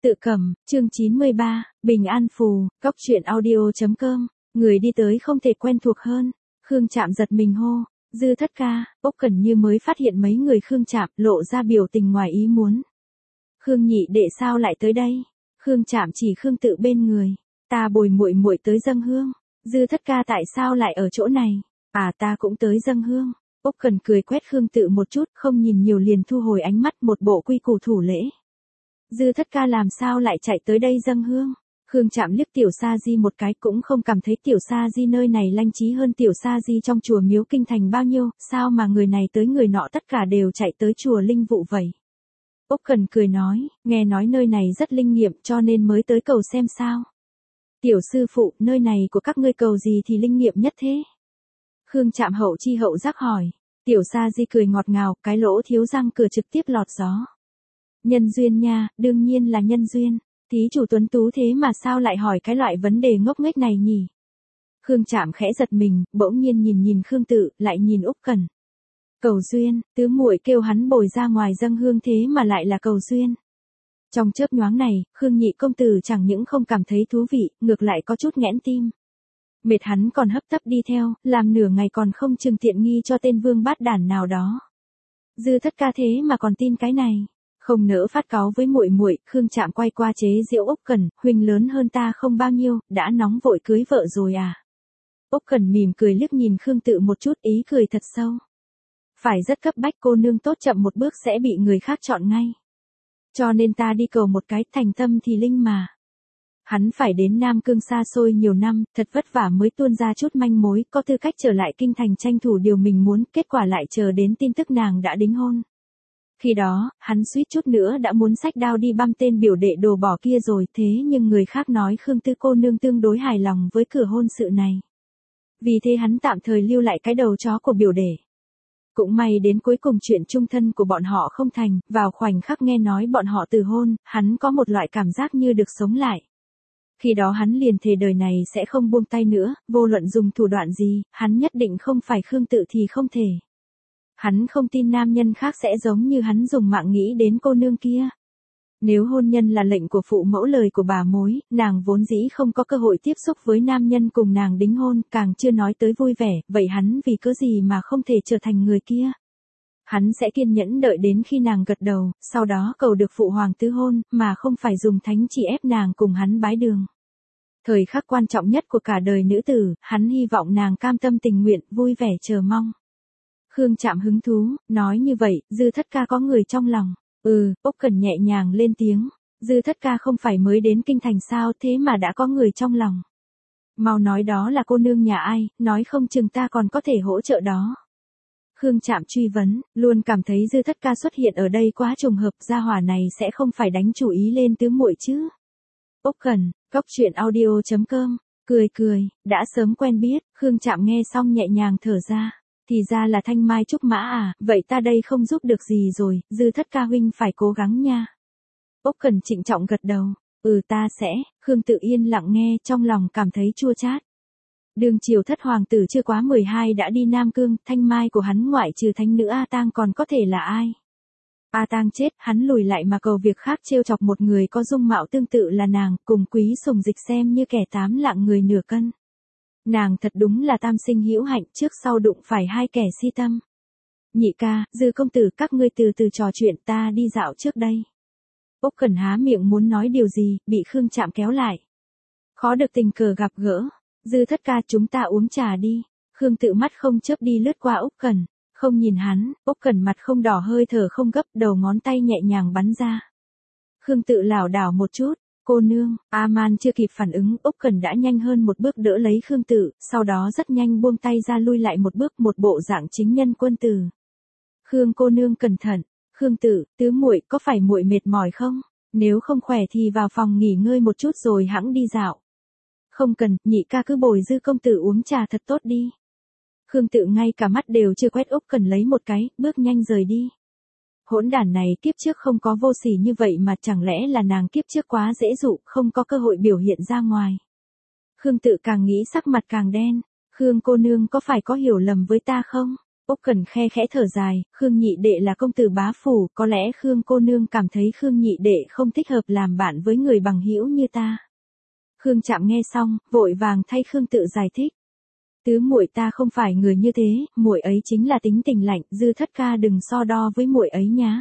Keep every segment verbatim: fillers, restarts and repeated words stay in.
Tự cầm, chương chín mươi ba, Bình An Phù, Cóc truyện audio.com, người đi tới không thể quen thuộc hơn. Khương Trạm giật mình hô, Dư Thất ca. Úc Cẩn Như mới phát hiện mấy người Khương Trạm, lộ ra biểu tình ngoài ý muốn. Khương nhị đệ sao lại tới đây? Khương Trạm chỉ Khương Tự bên người, ta bồi muội muội tới dâng hương. Dư Thất ca tại sao lại ở chỗ này? À, ta cũng tới dâng hương. Úc Cẩn cười quét Khương Tự một chút, không nhìn nhiều liền thu hồi ánh mắt, một bộ quy củ thủ lễ. Dư Thất ca làm sao lại chạy tới đây dâng hương? Khương Trạm liếc Tiểu Sa Di một cái, cũng không cảm thấy Tiểu Sa Di nơi này lanh trí hơn Tiểu Sa Di trong chùa Miếu Kinh Thành bao nhiêu, sao mà người này tới người nọ tất cả đều chạy tới chùa Linh Vụ vậy? Úc Cẩn cười nói, nghe nói nơi này rất linh nghiệm cho nên mới tới cầu xem sao. Tiểu sư phụ, nơi này của các ngươi cầu gì thì linh nghiệm nhất thế? Khương Trạm hậu chi hậu giác hỏi. Tiểu Sa Di cười ngọt ngào, cái lỗ thiếu răng cửa trực tiếp lọt gió. Nhân duyên nha, đương nhiên là nhân duyên. Thí chủ tuấn tú thế mà sao lại hỏi cái loại vấn đề ngốc nghếch này nhỉ? Khương Trạm khẽ giật mình, bỗng nhiên nhìn nhìn Khương Tự, lại nhìn Úc Cẩn. Cầu duyên, tứ muội kêu hắn bồi ra ngoài dâng hương thế mà lại là cầu duyên. Trong chớp nhoáng này, Khương nhị công tử chẳng những không cảm thấy thú vị, ngược lại có chút nghẽn tim. Mệt hắn còn hấp tấp đi theo, làm nửa ngày còn không chừng tiện nghi cho tên vương bát đản nào đó. Dư Thất ca thế mà còn tin cái này. Không nỡ phát cáu với muội muội, Khương Trạm quay qua chế giễu Úc Cẩn, huynh lớn hơn ta không bao nhiêu, đã nóng vội cưới vợ rồi à? Úc Cẩn mỉm cười liếc nhìn Khương Tự một chút, ý cười thật sâu. Phải rất cấp bách, cô nương tốt chậm một bước sẽ bị người khác chọn ngay. Cho nên ta đi cầu một cái, thành tâm thì linh mà. Hắn phải đến Nam Cương xa xôi nhiều năm, thật vất vả mới tuôn ra chút manh mối, có tư cách trở lại kinh thành tranh thủ điều mình muốn, kết quả lại chờ đến tin tức nàng đã đính hôn. Khi đó, hắn suýt chút nữa đã muốn xách đao đi băm tên biểu đệ đồ bỏ kia rồi, thế nhưng người khác nói Khương Tư cô nương tương đối hài lòng với cửa hôn sự này. Vì thế hắn tạm thời lưu lại cái đầu chó của biểu đệ. Cũng may đến cuối cùng chuyện chung thân của bọn họ không thành, vào khoảnh khắc nghe nói bọn họ từ hôn, hắn có một loại cảm giác như được sống lại. Khi đó hắn liền thề đời này sẽ không buông tay nữa, vô luận dùng thủ đoạn gì, hắn nhất định không phải Khương Tự thì không thể. Hắn không tin nam nhân khác sẽ giống như hắn dùng mạng nghĩ đến cô nương kia. Nếu hôn nhân là lệnh của phụ mẫu lời của bà mối, nàng vốn dĩ không có cơ hội tiếp xúc với nam nhân cùng nàng đính hôn, càng chưa nói tới vui vẻ, vậy hắn vì cớ gì mà không thể trở thành người kia. Hắn sẽ kiên nhẫn đợi đến khi nàng gật đầu, sau đó cầu được phụ hoàng tứ hôn, mà không phải dùng thánh chỉ ép nàng cùng hắn bái đường. Thời khắc quan trọng nhất của cả đời nữ tử, hắn hy vọng nàng cam tâm tình nguyện, vui vẻ chờ mong. Khương Trạm hứng thú, nói như vậy, Dư Thất ca có người trong lòng. Ừ, Úc Cẩn nhẹ nhàng lên tiếng. Dư Thất ca không phải mới đến kinh thành sao, thế mà đã có người trong lòng. Mau nói đó là cô nương nhà ai, nói không chừng ta còn có thể hỗ trợ đó. Khương Trạm truy vấn, luôn cảm thấy Dư Thất ca xuất hiện ở đây quá trùng hợp, gia hỏa này sẽ không phải đánh chủ ý lên tứ muội chứ. Úc Cẩn, Cóc truyện audio.com, cười cười, đã sớm quen biết. Khương Trạm nghe xong nhẹ nhàng thở ra. Thì ra là Thanh Mai Trúc Mã à, vậy ta đây không giúp được gì rồi, Dư Thất ca huynh phải cố gắng nha. Úc Cẩn trịnh trọng gật đầu, ừ ta sẽ. Khương Tự yên lặng nghe, trong lòng cảm thấy chua chát. Đương triều thất hoàng tử chưa quá mười hai đã đi Nam Cương, Thanh Mai của hắn ngoại trừ thánh nữ A Tang còn có thể là ai? A Tang chết, hắn lùi lại mà cầu việc khác trêu chọc một người có dung mạo tương tự là nàng, cùng Quý Sùng Dịch xem như kẻ tám lạng người nửa cân. Nàng thật đúng là tam sinh hữu hạnh, trước sau đụng phải hai kẻ si tâm. Nhị ca, Dư công tử, các ngươi từ từ trò chuyện, ta đi dạo trước đây. Úc Cẩn há miệng muốn nói điều gì, bị Khương Trạm kéo lại. Khó được tình cờ gặp gỡ. Dư Thất ca, chúng ta uống trà đi. Khương Tự mắt không chớp đi lướt qua Úc Cẩn, không nhìn hắn. Úc Cẩn mặt không đỏ hơi thở không gấp, đầu ngón tay nhẹ nhàng bắn ra. Khương Tự lảo đảo một chút. Cô nương, A-man chưa kịp phản ứng, Úc Cẩn đã nhanh hơn một bước đỡ lấy Khương Tự, sau đó rất nhanh buông tay ra lui lại một bước, một bộ dạng chính nhân quân tử. Khương cô nương cẩn thận. Khương Tự, tứ muội có phải muội mệt mỏi không? Nếu không khỏe thì vào phòng nghỉ ngơi một chút rồi hẵng đi dạo. Không cần, nhị ca cứ bồi Dư công tử uống trà thật tốt đi. Khương Tự ngay cả mắt đều chưa quét Úc Cẩn lấy một cái, bước nhanh rời đi. Hỗn đản này kiếp trước không có vô sỉ như vậy mà chẳng lẽ là nàng kiếp trước quá dễ dụ, không có cơ hội biểu hiện ra ngoài. Khương Tự càng nghĩ sắc mặt càng đen. Khương cô nương có phải có hiểu lầm với ta không? Úc Cẩn khe khẽ thở dài, Khương nhị đệ là công tử bá phủ, có lẽ Khương cô nương cảm thấy Khương nhị đệ không thích hợp làm bạn với người bằng hữu như ta. Khương Trạm nghe xong, vội vàng thay Khương Tự giải thích. Tứ muội ta không phải người như thế, muội ấy chính là tính tình lạnh, Dư thất ca đừng so đo với muội ấy nhá.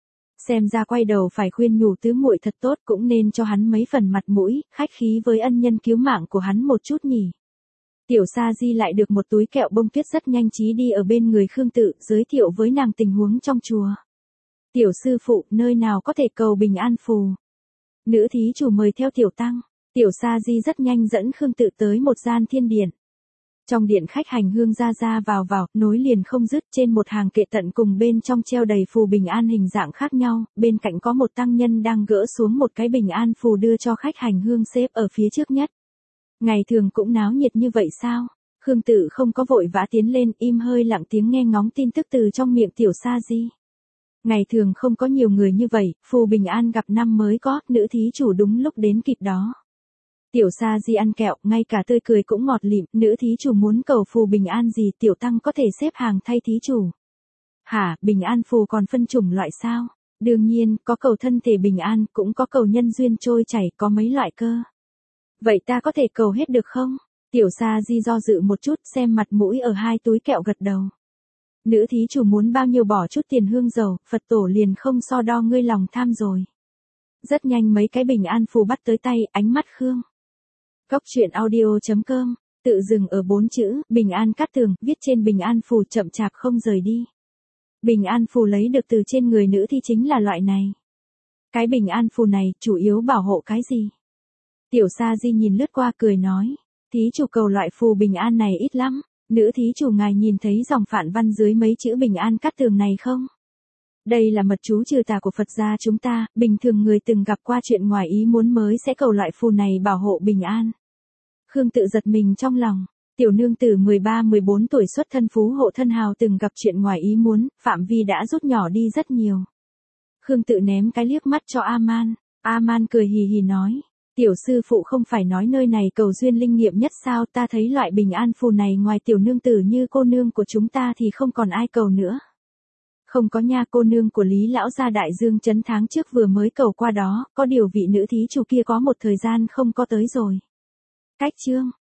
Xem ra quay đầu phải khuyên nhủ tứ muội thật tốt, cũng nên cho hắn mấy phần mặt mũi, khách khí với ân nhân cứu mạng của hắn một chút nhỉ. Tiểu Sa Di lại được một túi kẹo bông tuyết rất nhanh trí đi ở bên người Khương Tự, giới thiệu với nàng tình huống trong chùa. Tiểu sư phụ, nơi nào có thể cầu bình an phù? Nữ thí chủ mời theo tiểu tăng. Tiểu Sa Di rất nhanh dẫn Khương Tự tới một gian thiên điện. Trong điện khách hành hương ra ra vào vào, nối liền không dứt, trên một hàng kệ tận cùng bên trong treo đầy phù bình an hình dạng khác nhau, bên cạnh có một tăng nhân đang gỡ xuống một cái bình an phù đưa cho khách hành hương xếp ở phía trước nhất. Ngày thường cũng náo nhiệt như vậy sao? Khương Tự không có vội vã tiến lên, im hơi lặng tiếng nghe ngóng tin tức từ trong miệng Tiểu Sa Di. Ngày thường không có nhiều người như vậy, phù bình an gặp năm mới có, nữ thí chủ đúng lúc đến kịp đó. Tiểu Sa Di ăn kẹo, ngay cả tươi cười cũng ngọt lịm, nữ thí chủ muốn cầu phù bình an gì, tiểu tăng có thể xếp hàng thay thí chủ. Hả, bình an phù còn phân chủng loại sao? Đương nhiên, có cầu thân thể bình an, cũng có cầu nhân duyên trôi chảy, có mấy loại cơ. Vậy ta có thể cầu hết được không? Tiểu Sa Di do dự một chút, xem mặt mũi ở hai túi kẹo gật đầu. Nữ thí chủ muốn bao nhiêu bỏ chút tiền hương dầu, Phật tổ liền không so đo ngươi lòng tham rồi. Rất nhanh mấy cái bình an phù bắt tới tay, ánh mắt Khương. Góc truyện audio chấm com, tự dừng ở bốn chữ, bình an cát tường, viết trên bình an phù chậm chạp không rời đi. Bình an phù lấy được từ trên người nữ thì chính là loại này. Cái bình an phù này, chủ yếu bảo hộ cái gì? Tiểu Sa Di nhìn lướt qua cười nói, thí chủ cầu loại phù bình an này ít lắm, nữ thí chủ ngài nhìn thấy dòng phản văn dưới mấy chữ bình an cát tường này không? Đây là mật chú trừ tà của Phật gia chúng ta, bình thường người từng gặp qua chuyện ngoài ý muốn mới sẽ cầu loại phù này bảo hộ bình an. Khương Tự giật mình trong lòng, tiểu nương tử mười ba mười bốn tuổi xuất thân phú hộ thân hào từng gặp chuyện ngoài ý muốn, phạm vi đã rút nhỏ đi rất nhiều. Khương Tự ném cái liếc mắt cho A-man, A-man cười hì hì nói, tiểu sư phụ không phải nói nơi này cầu duyên linh nghiệm nhất sao, ta thấy loại bình an phù này ngoài tiểu nương tử như cô nương của chúng ta thì không còn ai cầu nữa. Không có nha, cô nương của Lý lão gia Đại Dương trấn tháng trước vừa mới cầu qua đó, có điều vị nữ thí chủ kia có một thời gian không có tới rồi. Cách chương